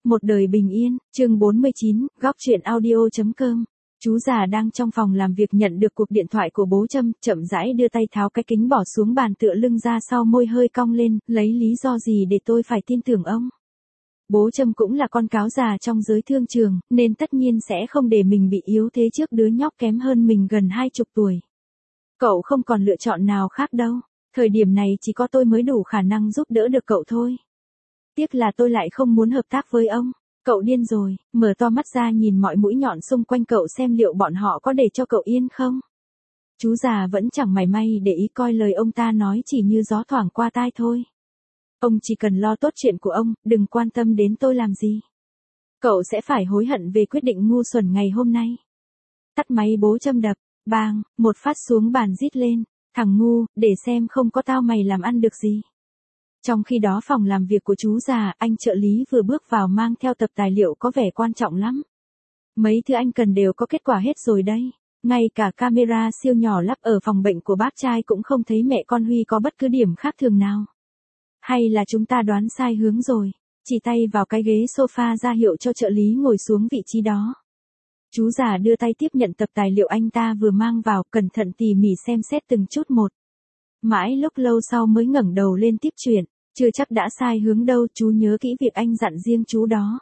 Một đời bình yên, chương 49, góc truyện audio.com. Chú già đang trong phòng làm việc nhận được cuộc điện thoại của bố Trâm, chậm rãi đưa tay tháo cái kính bỏ xuống bàn tựa lưng ra sau môi hơi cong lên, lấy lý do gì để tôi phải tin tưởng ông. Bố Trâm cũng là con cáo già trong giới thương trường, nên tất nhiên sẽ không để mình bị yếu thế trước đứa nhóc kém hơn mình gần 20 tuổi. Cậu không còn lựa chọn nào khác đâu, thời điểm này chỉ có tôi mới đủ khả năng giúp đỡ được cậu thôi. Tiếc là tôi lại không muốn hợp tác với ông. Cậu điên rồi, mở to mắt ra nhìn mọi mũi nhọn xung quanh cậu xem liệu bọn họ có để cho cậu yên không. Chú già vẫn chẳng mảy may để ý, coi lời ông ta nói chỉ như gió thoảng qua tai thôi. Ông chỉ cần lo tốt chuyện của ông, đừng quan tâm đến tôi làm gì. Cậu sẽ phải hối hận về quyết định ngu xuẩn ngày hôm nay. Tắt máy bố Trâm đập, bang, một phát xuống bàn rít lên. Thằng ngu, để xem không có tao mày làm ăn được gì. Trong khi đó phòng làm việc của chú già, anh trợ lý vừa bước vào mang theo tập tài liệu có vẻ quan trọng lắm. Mấy thứ anh cần đều có kết quả hết rồi đây. Ngay cả camera siêu nhỏ lắp ở phòng bệnh của bác trai cũng không thấy mẹ con Huy có bất cứ điểm khác thường nào. Hay là chúng ta đoán sai hướng rồi? Chỉ tay vào cái ghế sofa ra hiệu cho trợ lý ngồi xuống vị trí đó. Chú già đưa tay tiếp nhận tập tài liệu anh ta vừa mang vào, cẩn thận tỉ mỉ xem xét từng chút một. Mãi lúc lâu sau mới ngẩng đầu lên tiếp chuyện. Chưa chắc đã sai hướng đâu, chú nhớ kỹ việc anh dặn riêng chú đó.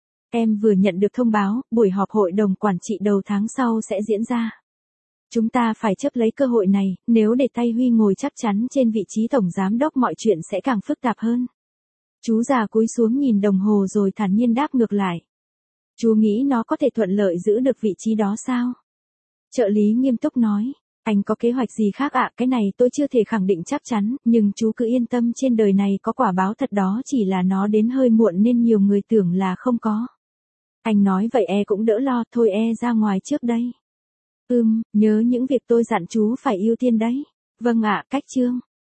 Em vừa nhận được thông báo, buổi họp hội đồng quản trị đầu tháng sau sẽ diễn ra. Chúng ta phải chấp lấy cơ hội này, nếu để tay Huy ngồi chắc chắn trên vị trí tổng giám đốc mọi chuyện sẽ càng phức tạp hơn. Chú già cúi xuống nhìn đồng hồ rồi thản nhiên đáp ngược lại. Chú nghĩ nó có thể thuận lợi giữ được vị trí đó sao? Trợ lý nghiêm túc nói. Anh có kế hoạch gì khác ạ? Cái này tôi chưa thể khẳng định chắc chắn, nhưng chú cứ yên tâm, trên đời này có quả báo thật đó, chỉ là nó đến hơi muộn nên nhiều người tưởng là không có. Anh nói vậy cũng đỡ lo, thôi ra ngoài trước đây. Nhớ những việc tôi dặn chú phải ưu tiên đấy. Vâng ạ, cách chương.